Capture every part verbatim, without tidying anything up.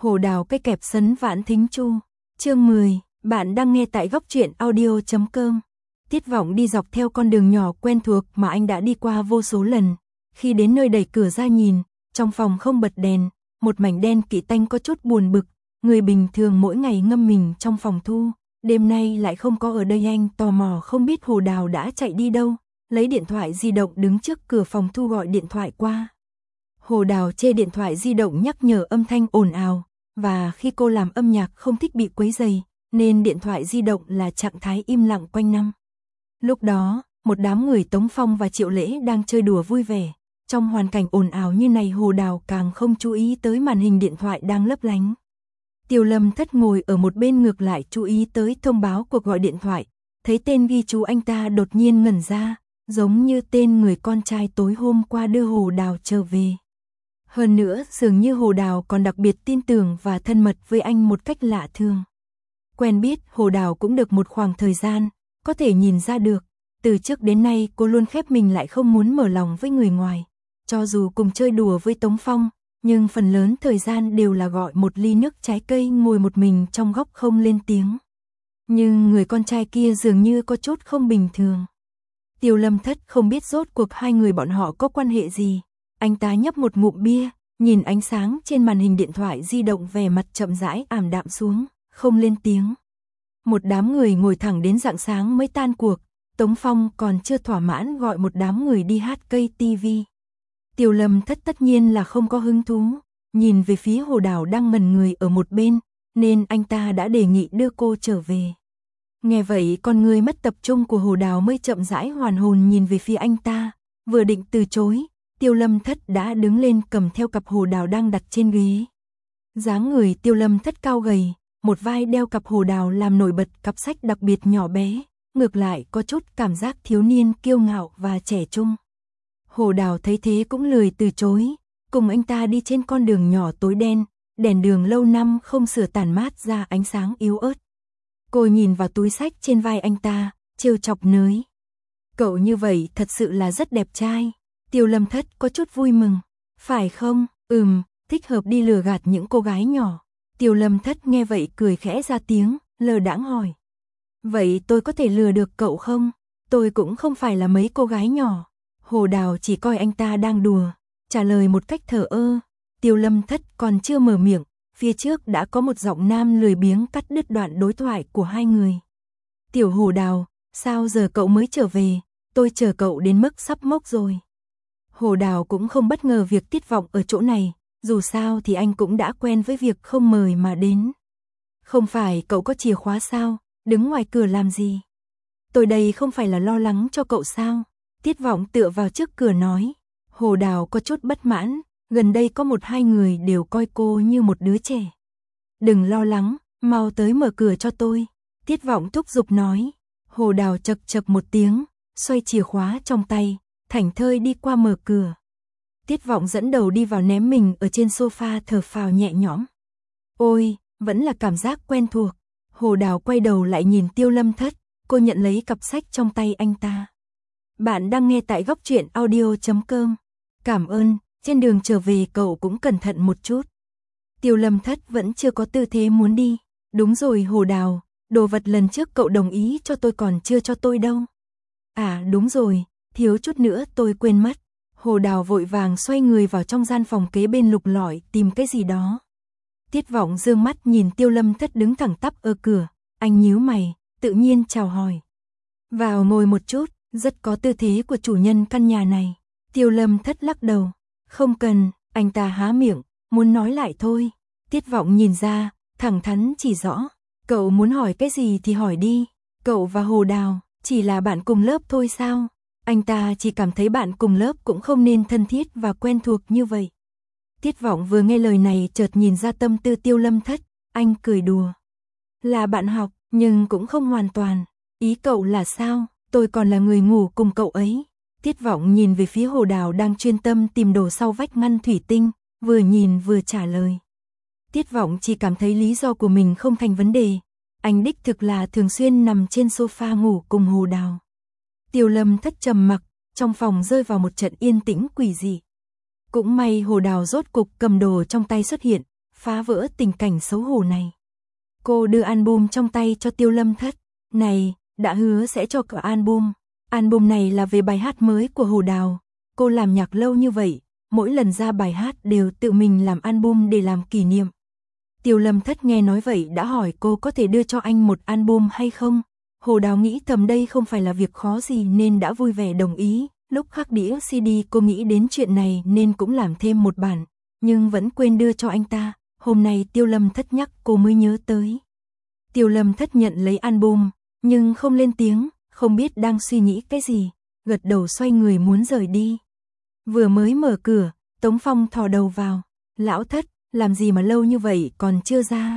Hồ Đào cây kẹp sấn vãn thính chu. Chương mười, bạn đang nghe tại góc truyện audio chấm com. Tiết Vọng đi dọc theo con đường nhỏ quen thuộc mà anh đã đi qua vô số lần. Khi đến nơi đẩy cửa ra nhìn, trong phòng không bật đèn, một mảnh đen kỵ tanh có chút buồn bực. Người bình thường mỗi ngày ngâm mình trong phòng thu, đêm nay lại không có ở đây. Anh tò mò không biết Hồ Đào đã chạy đi đâu, lấy điện thoại di động đứng trước cửa phòng thu gọi điện thoại qua. Hồ Đào chê điện thoại di động nhắc nhở âm thanh ồn ào, và khi cô làm âm nhạc không thích bị quấy rầy, nên điện thoại di động là trạng thái im lặng quanh năm. Lúc đó, một đám người Tống Phong và Triệu Lễ đang chơi đùa vui vẻ. Trong hoàn cảnh ồn ào như này, Hồ Đào càng không chú ý tới màn hình điện thoại đang lấp lánh. Tiêu Lâm Thất ngồi ở một bên ngược lại chú ý tới thông báo cuộc gọi điện thoại, thấy tên ghi chú anh ta đột nhiên ngẩn ra, giống như tên người con trai tối hôm qua đưa Hồ Đào trở về. Hơn nữa, dường như Hồ Đào còn đặc biệt tin tưởng và thân mật với anh một cách lạ thường. Quen biết Hồ Đào cũng được một khoảng thời gian, có thể nhìn ra được, từ trước đến nay cô luôn khép mình lại, không muốn mở lòng với người ngoài. Cho dù cùng chơi đùa với Tống Phong, nhưng phần lớn thời gian đều là gọi một ly nước trái cây, ngồi một mình trong góc không lên tiếng. Nhưng người con trai kia dường như có chút không bình thường. Tiêu Lâm Thất không biết rốt cuộc hai người bọn họ có quan hệ gì. Anh ta nhấp một ngụm bia, nhìn ánh sáng trên màn hình điện thoại di động, vẻ mặt chậm rãi ảm đạm xuống, không lên tiếng. Một đám người ngồi thẳng đến rạng sáng mới tan cuộc, Tống Phong còn chưa thỏa mãn gọi một đám người đi hát cây ti vi. Tiêu Lâm Thất tất nhiên là không có hứng thú, nhìn về phía Hồ Đào đang ngẩn người ở một bên, nên anh ta đã đề nghị đưa cô trở về. Nghe vậy, con người mất tập trung của Hồ Đào mới chậm rãi hoàn hồn nhìn về phía anh ta, vừa định từ chối, Tiêu Lâm Thất đã đứng lên cầm theo cặp Hồ Đào đang đặt trên ghế. Dáng người Tiêu Lâm Thất cao gầy, một vai đeo cặp Hồ Đào làm nổi bật cặp sách đặc biệt nhỏ bé, ngược lại có chút cảm giác thiếu niên kiêu ngạo và trẻ trung. Hồ Đào thấy thế cũng lười từ chối, cùng anh ta đi trên con đường nhỏ tối đen, đèn đường lâu năm không sửa tản mát ra ánh sáng yếu ớt. Cô nhìn vào túi sách trên vai anh ta, trêu chọc nới. Cậu như vậy thật sự là rất đẹp trai. Tiêu Lâm Thất có chút vui mừng. Phải không? Ừm, thích hợp đi lừa gạt những cô gái nhỏ. Tiêu Lâm Thất nghe vậy cười khẽ ra tiếng, lơ đãng hỏi. Vậy tôi có thể lừa được cậu không? Tôi cũng không phải là mấy cô gái nhỏ. Hồ Đào chỉ coi anh ta đang đùa, trả lời một cách thờ ơ. Tiêu Lâm Thất còn chưa mở miệng, phía trước đã có một giọng nam lười biếng cắt đứt đoạn đối thoại của hai người. Tiểu Hồ Đào, sao giờ cậu mới trở về? Tôi chờ cậu đến mức sắp mốc rồi. Hồ Đào cũng không bất ngờ việc Tiết Vọng ở chỗ này, dù sao thì anh cũng đã quen với việc không mời mà đến. Không phải cậu có chìa khóa sao? Đứng ngoài cửa làm gì? Tôi đây không phải là lo lắng cho cậu sao? Tiết Vọng tựa vào trước cửa nói. Hồ Đào có chút bất mãn, gần đây có một hai người đều coi cô như một đứa trẻ. Đừng lo lắng, mau tới mở cửa cho tôi. Tiết Vọng thúc giục nói. Hồ Đào chậc chậc một tiếng, xoay chìa khóa trong tay, thảnh thơi đi qua mở cửa. Tiết Vọng dẫn đầu đi vào, ném mình ở trên sofa, thở phào nhẹ nhõm. Ôi, vẫn là cảm giác quen thuộc. Hồ Đào quay đầu lại nhìn Tiêu Lâm Thất, cô nhận lấy cặp sách trong tay anh ta. Bạn đang nghe tại góc truyện audio chấm com. Cảm ơn, trên đường trở về cậu cũng cẩn thận một chút. Tiêu Lâm Thất vẫn chưa có tư thế muốn đi. Đúng rồi Hồ Đào, đồ vật lần trước cậu đồng ý cho tôi còn chưa cho tôi đâu. À đúng rồi, thiếu chút nữa tôi quên mất. Hồ Đào vội vàng xoay người vào trong gian phòng kế bên lục lọi tìm cái gì đó. Tiết Vọng dương mắt nhìn Tiêu Lâm Thất đứng thẳng tắp ở cửa, anh nhíu mày, tự nhiên chào hỏi. Vào ngồi một chút, rất có tư thế của chủ nhân căn nhà này. Tiêu Lâm Thất lắc đầu, không cần, anh ta há miệng, muốn nói lại thôi. Tiết Vọng nhìn ra, thẳng thắn chỉ rõ, cậu muốn hỏi cái gì thì hỏi đi. Cậu và Hồ Đào chỉ là bạn cùng lớp thôi sao? Anh ta chỉ cảm thấy bạn cùng lớp cũng không nên thân thiết và quen thuộc như vậy. Tiết Vọng vừa nghe lời này chợt nhìn ra tâm tư Tiêu Lâm Thất, anh cười đùa. Là bạn học, nhưng cũng không hoàn toàn. Ý cậu là sao? Tôi còn là người ngủ cùng cậu ấy. Tiết Vọng nhìn về phía Hồ Đào đang chuyên tâm tìm đồ sau vách ngăn thủy tinh, vừa nhìn vừa trả lời. Tiết Vọng chỉ cảm thấy lý do của mình không thành vấn đề. Anh đích thực là thường xuyên nằm trên sofa ngủ cùng Hồ Đào. Tiêu Lâm Thất trầm mặc, trong phòng rơi vào một trận yên tĩnh quỷ dị. Cũng may Hồ Đào rốt cục cầm đồ trong tay xuất hiện, phá vỡ tình cảnh xấu hổ này. Cô đưa album trong tay cho Tiêu Lâm Thất. Này, đã hứa sẽ cho cậu album. Album này là về bài hát mới của Hồ Đào. Cô làm nhạc lâu như vậy, mỗi lần ra bài hát đều tự mình làm album để làm kỷ niệm. Tiêu Lâm Thất nghe nói vậy đã hỏi cô có thể đưa cho anh một album hay không. Hồ Đào nghĩ thầm đây không phải là việc khó gì nên đã vui vẻ đồng ý. Lúc khắc đĩa xê đê cô nghĩ đến chuyện này nên cũng làm thêm một bản, nhưng vẫn quên đưa cho anh ta. Hôm nay Tiêu Lâm Thất nhắc cô mới nhớ tới. Tiêu Lâm Thất nhận lấy album, nhưng không lên tiếng, không biết đang suy nghĩ cái gì, gật đầu xoay người muốn rời đi. Vừa mới mở cửa, Tống Phong thò đầu vào. Lão Thất, làm gì mà lâu như vậy còn chưa ra?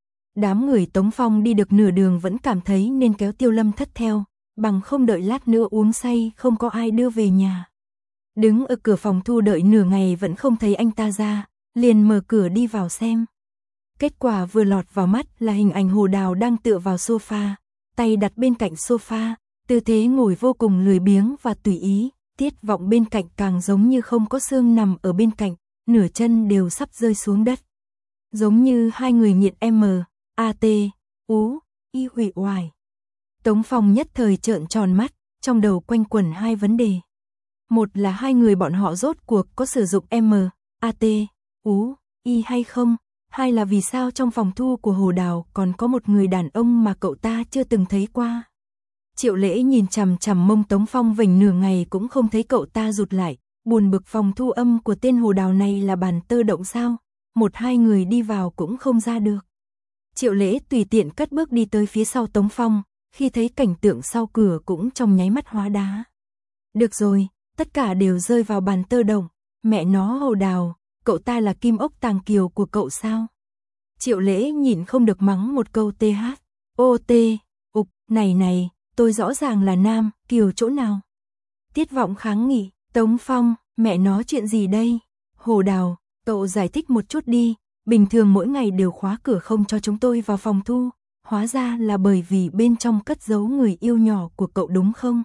Đám người Tống Phong đi được nửa đường vẫn cảm thấy nên kéo Tiêu Lâm Thất theo, bằng không đợi lát nữa uống say không có ai đưa về nhà. Đứng ở cửa phòng thu đợi nửa ngày vẫn không thấy anh ta ra, liền mở cửa đi vào xem. Kết quả vừa lọt vào mắt là hình ảnh Hồ Đào đang tựa vào sofa, tay đặt bên cạnh sofa, tư thế ngồi vô cùng lười biếng và tùy ý. Tiết Vọng bên cạnh càng giống như không có xương nằm ở bên cạnh, nửa chân đều sắp rơi xuống đất. Giống như hai người nghiện M, A T, U, Y hủy oải. Tống Phong nhất thời trợn tròn mắt, trong đầu quanh quẩn hai vấn đề. Một là hai người bọn họ rốt cuộc có sử dụng M, A T, U, Y hay không? Hai là vì sao trong phòng thu của Hồ Đào còn có một người đàn ông mà cậu ta chưa từng thấy qua. Triệu Lễ nhìn chằm chằm mông Tống Phong vểnh nửa ngày cũng không thấy cậu ta rụt lại, buồn bực phòng thu âm của tên Hồ Đào này là bàn tơ động sao, một hai người đi vào cũng không ra được. Triệu Lễ tùy tiện cất bước đi tới phía sau Tống Phong, khi thấy cảnh tượng sau cửa cũng trong nháy mắt hóa đá. Được rồi, tất cả đều rơi vào bàn tơ động, mẹ nó Hồ Đào, cậu ta là kim ốc tàng kiều của cậu sao? Triệu Lễ nhìn không được mắng một câu T H, O T, ục, này này, tôi rõ ràng là nam, kiều chỗ nào? Tiết Vọng kháng nghị, Tống Phong, mẹ nó chuyện gì đây? Hồ Đào, cậu giải thích một chút đi, bình thường mỗi ngày đều khóa cửa không cho chúng tôi vào phòng thu, hóa ra là bởi vì bên trong cất giấu người yêu nhỏ của cậu đúng không?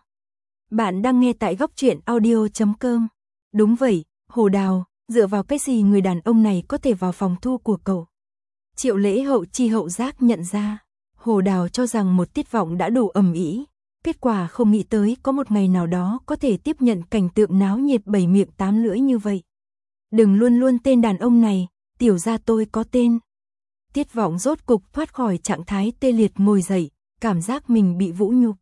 Bạn đang nghe tại góc truyện audio chấm com. Đúng vậy, Hồ Đào, dựa vào cái gì người đàn ông này có thể vào phòng thu của cậu? Triệu Lễ hậu chi hậu giác nhận ra, Hồ Đào cho rằng một Tiết Vọng đã đủ ầm ĩ, kết quả không nghĩ tới có một ngày nào đó có thể tiếp nhận cảnh tượng náo nhiệt bảy miệng tám lưỡi như vậy. Đừng luôn luôn tên đàn ông này, tiểu gia tôi có tên. Tiết Vọng rốt cục thoát khỏi trạng thái tê liệt ngồi dậy, cảm giác mình bị vũ nhục.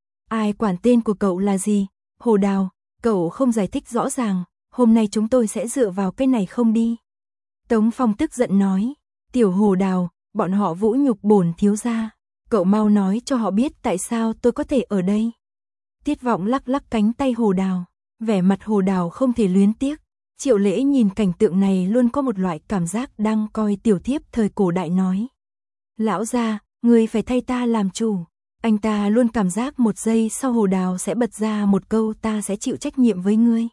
Ai quản tên của cậu là gì? Hồ Đào, cậu không giải thích rõ ràng, hôm nay chúng tôi sẽ dựa vào cái này không đi. Tống Phong tức giận nói, tiểu Hồ Đào, bọn họ vũ nhục bổn thiếu gia, cậu mau nói cho họ biết tại sao tôi có thể ở đây. Tiết Vọng lắc lắc cánh tay Hồ Đào, vẻ mặt Hồ Đào không thể luyến tiếc. Triệu Lễ nhìn cảnh tượng này luôn có một loại cảm giác đang coi tiểu thiếp thời cổ đại nói. Lão gia, người phải thay ta làm chủ. Anh ta luôn cảm giác một giây sau Hồ Đào sẽ bật ra một câu ta sẽ chịu trách nhiệm với ngươi.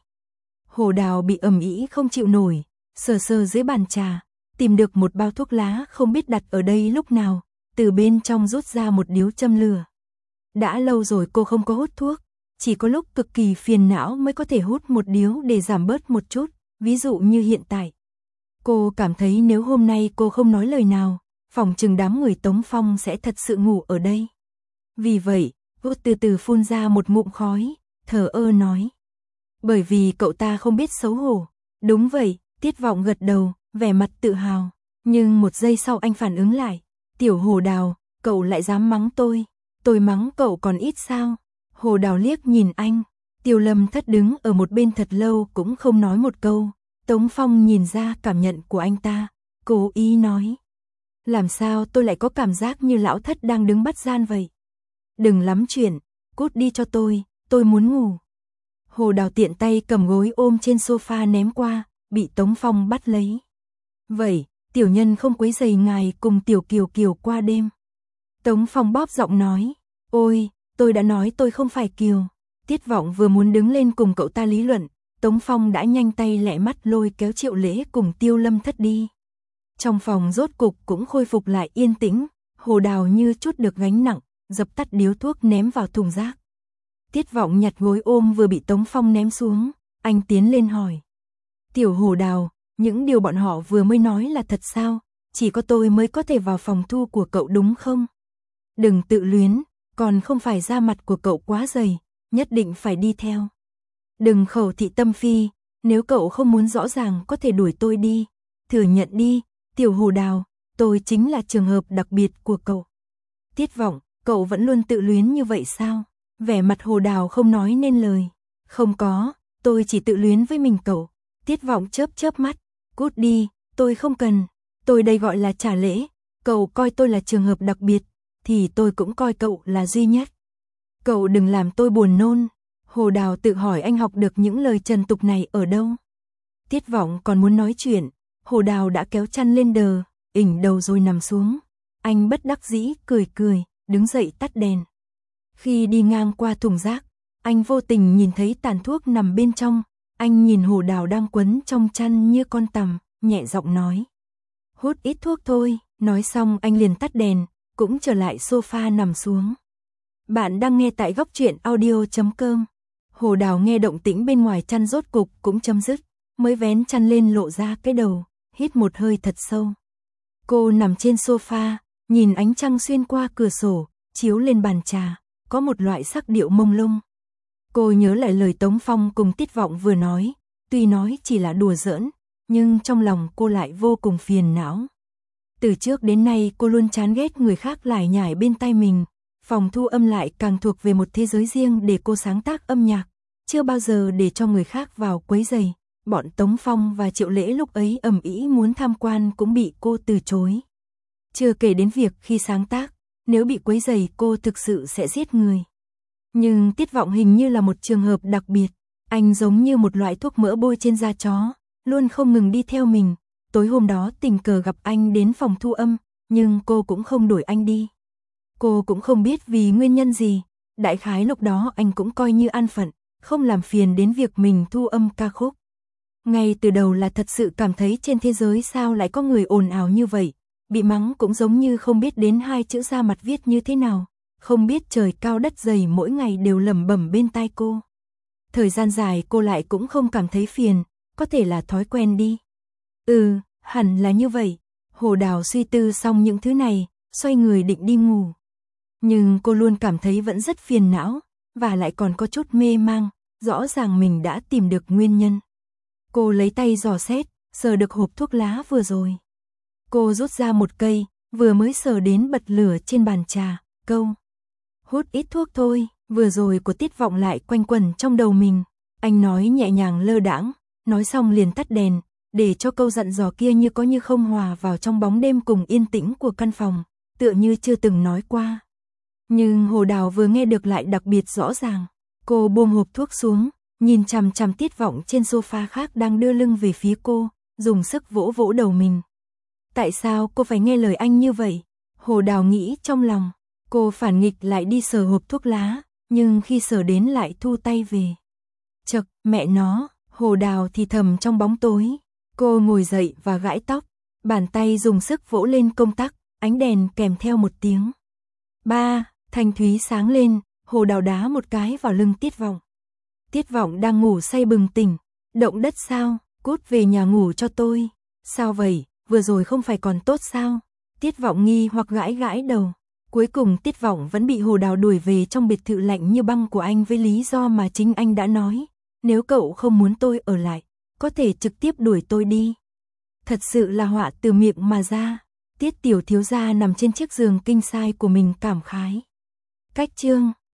Hồ Đào bị ầm ĩ không chịu nổi, sờ sờ dưới bàn trà, tìm được một bao thuốc lá không biết đặt ở đây lúc nào, từ bên trong rút ra một điếu châm lửa. Đã lâu rồi cô không có hút thuốc, chỉ có lúc cực kỳ phiền não mới có thể hút một điếu để giảm bớt một chút, ví dụ như hiện tại. Cô cảm thấy nếu hôm nay cô không nói lời nào, phòng chừng đám người Tống Phong sẽ thật sự ngủ ở đây. Vì vậy, cô từ từ phun ra một ngụm khói, thở ơ nói. Bởi vì cậu ta không biết xấu hổ. Đúng vậy, Tiết Vọng gật đầu, vẻ mặt tự hào. Nhưng một giây sau anh phản ứng lại. Tiểu Hồ Đào, cậu lại dám mắng tôi. Tôi mắng cậu còn ít sao? Hồ Đào liếc nhìn anh. Tiêu Lâm Thất đứng ở một bên thật lâu cũng không nói một câu. Tống Phong nhìn ra cảm nhận của anh ta, cố ý nói. Làm sao tôi lại có cảm giác như lão Thất đang đứng bắt gian vậy? Đừng lắm chuyện, cút đi cho tôi, tôi muốn ngủ. Hồ Đào tiện tay cầm gối ôm trên sofa ném qua, bị Tống Phong bắt lấy. Vậy, tiểu nhân không quấy rầy ngài cùng tiểu Kiều Kiều qua đêm. Tống Phong bóp giọng nói, ôi, tôi đã nói tôi không phải Kiều. Tiết Vọng vừa muốn đứng lên cùng cậu ta lý luận, Tống Phong đã nhanh tay lẹ mắt lôi kéo Triệu Lễ cùng Tiêu Lâm Thất đi. Trong phòng rốt cục cũng khôi phục lại yên tĩnh, Hồ Đào như chút được gánh nặng, dập tắt điếu thuốc ném vào thùng rác. Tiết Vọng nhặt gối ôm vừa bị Tống Phong ném xuống, anh tiến lên hỏi. Tiểu Hồ Đào, những điều bọn họ vừa mới nói là thật sao? chỉ có tôi mới có thể vào phòng thu của cậu đúng không? Đừng tự luyến, còn không phải da mặt của cậu quá dày, nhất định phải đi theo. Đừng khẩu thị tâm phi, nếu cậu không muốn rõ ràng có thể đuổi tôi đi, thừa nhận đi, Tiểu Hồ Đào, tôi chính là trường hợp đặc biệt của cậu. Tiết Vọng, cậu vẫn luôn tự luyến như vậy sao? Vẻ mặt Hồ Đào không nói nên lời. Không có, tôi chỉ tự luyến với mình cậu. Tiết Vọng chớp chớp mắt, cút đi, tôi không cần, tôi đây gọi là trả lễ, cậu coi tôi là trường hợp đặc biệt, thì tôi cũng coi cậu là duy nhất. Cậu đừng làm tôi buồn nôn. Hồ Đào tự hỏi anh học được những lời trần tục này ở đâu. Tiết Vọng còn muốn nói chuyện, Hồ Đào đã kéo chăn lên đờ, ỉnh đầu rồi nằm xuống. Anh bất đắc dĩ cười cười, đứng dậy tắt đèn. Khi đi ngang qua thùng rác, anh vô tình nhìn thấy tàn thuốc nằm bên trong. Anh nhìn Hồ Đào đang quấn trong chăn như con tằm, nhẹ giọng nói. Hút ít thuốc thôi, nói xong anh liền tắt đèn, cũng trở lại sofa nằm xuống. Bạn đang nghe tại góc truyện audio chấm com. Hồ Đào nghe động tĩnh bên ngoài chăn rốt cục cũng chấm dứt, mới vén chăn lên lộ ra cái đầu, hít một hơi thật sâu. Cô nằm trên sofa, nhìn ánh trăng xuyên qua cửa sổ, chiếu lên bàn trà, có một loại sắc điệu mông lung. Cô nhớ lại lời Tống Phong cùng Tiết Vọng vừa nói, tuy nói chỉ là đùa giỡn, nhưng trong lòng cô lại vô cùng phiền não. Từ trước đến nay cô luôn chán ghét người khác lải nhải bên tai mình, phòng thu âm lại càng thuộc về một thế giới riêng để cô sáng tác âm nhạc, chưa bao giờ để cho người khác vào quấy rầy. Bọn Tống Phong và Triệu Lễ lúc ấy ầm ĩ muốn tham quan cũng bị cô từ chối. Chưa kể đến việc khi sáng tác, nếu bị quấy rầy cô thực sự sẽ giết người. Nhưng Tiết Vọng hình như là một trường hợp đặc biệt, anh giống như một loại thuốc mỡ bôi trên da chó, luôn không ngừng đi theo mình. Tối hôm đó tình cờ gặp anh đến phòng thu âm, nhưng cô cũng không đuổi anh đi. Cô cũng không biết vì nguyên nhân gì, đại khái lúc đó anh cũng coi như an phận, không làm phiền đến việc mình thu âm ca khúc. Ngay từ đầu là thật sự cảm thấy trên thế giới sao lại có người ồn ào như vậy, bị mắng cũng giống như không biết đến hai chữ ra mặt viết như thế nào, không biết trời cao đất dày mỗi ngày đều lẩm bẩm bên tai cô. Thời gian dài cô lại cũng không cảm thấy phiền, có thể là thói quen đi. Ừ, hẳn là như vậy. Hồ Đào suy tư xong những thứ này, xoay người định đi ngủ. Nhưng cô luôn cảm thấy vẫn rất phiền não, và lại còn có chút mê mang, rõ ràng mình đã tìm được nguyên nhân. Cô lấy tay dò xét, sờ được hộp thuốc lá vừa rồi. Cô rút ra một cây, vừa mới sờ đến bật lửa trên bàn trà, câu. Hút ít thuốc thôi, vừa rồi của Tiết Vọng lại quanh quẩn trong đầu mình. Anh nói nhẹ nhàng lơ đãng, nói xong liền tắt đèn, để cho câu dặn dò kia như có như không hòa vào trong bóng đêm cùng yên tĩnh của căn phòng, tựa như chưa từng nói qua. Nhưng Hồ Đào vừa nghe được lại đặc biệt rõ ràng. Cô buông hộp thuốc xuống, nhìn chằm chằm Tiết Vọng trên sofa khác đang đưa lưng về phía cô, dùng sức vỗ vỗ đầu mình. Tại sao cô phải nghe lời anh như vậy? Hồ Đào nghĩ trong lòng. Cô phản nghịch lại đi sờ hộp thuốc lá, nhưng khi sờ đến lại thu tay về. Chậc, mẹ nó, Hồ Đào thì thầm trong bóng tối. Cô ngồi dậy và gãi tóc, bàn tay dùng sức vỗ lên công tắc, ánh đèn kèm theo một tiếng. Ba, thanh thúy sáng lên, Hồ Đào đá một cái vào lưng Tiết Vọng. Tiết Vọng đang ngủ say bừng tỉnh. Động đất sao? Cút về nhà ngủ cho tôi. Sao vậy? Vừa rồi không phải còn tốt sao? Tiết Vọng nghi hoặc gãi gãi đầu. Cuối cùng Tiết Vọng vẫn bị Hồ Đào đuổi về trong biệt thự lạnh như băng của anh với lý do mà chính anh đã nói. Nếu cậu không muốn tôi ở lại, có thể trực tiếp đuổi tôi đi. Thật sự là họa từ miệng mà ra. Tiết tiểu thiếu gia nằm trên chiếc giường kinh sai của mình cảm khái. Cách chương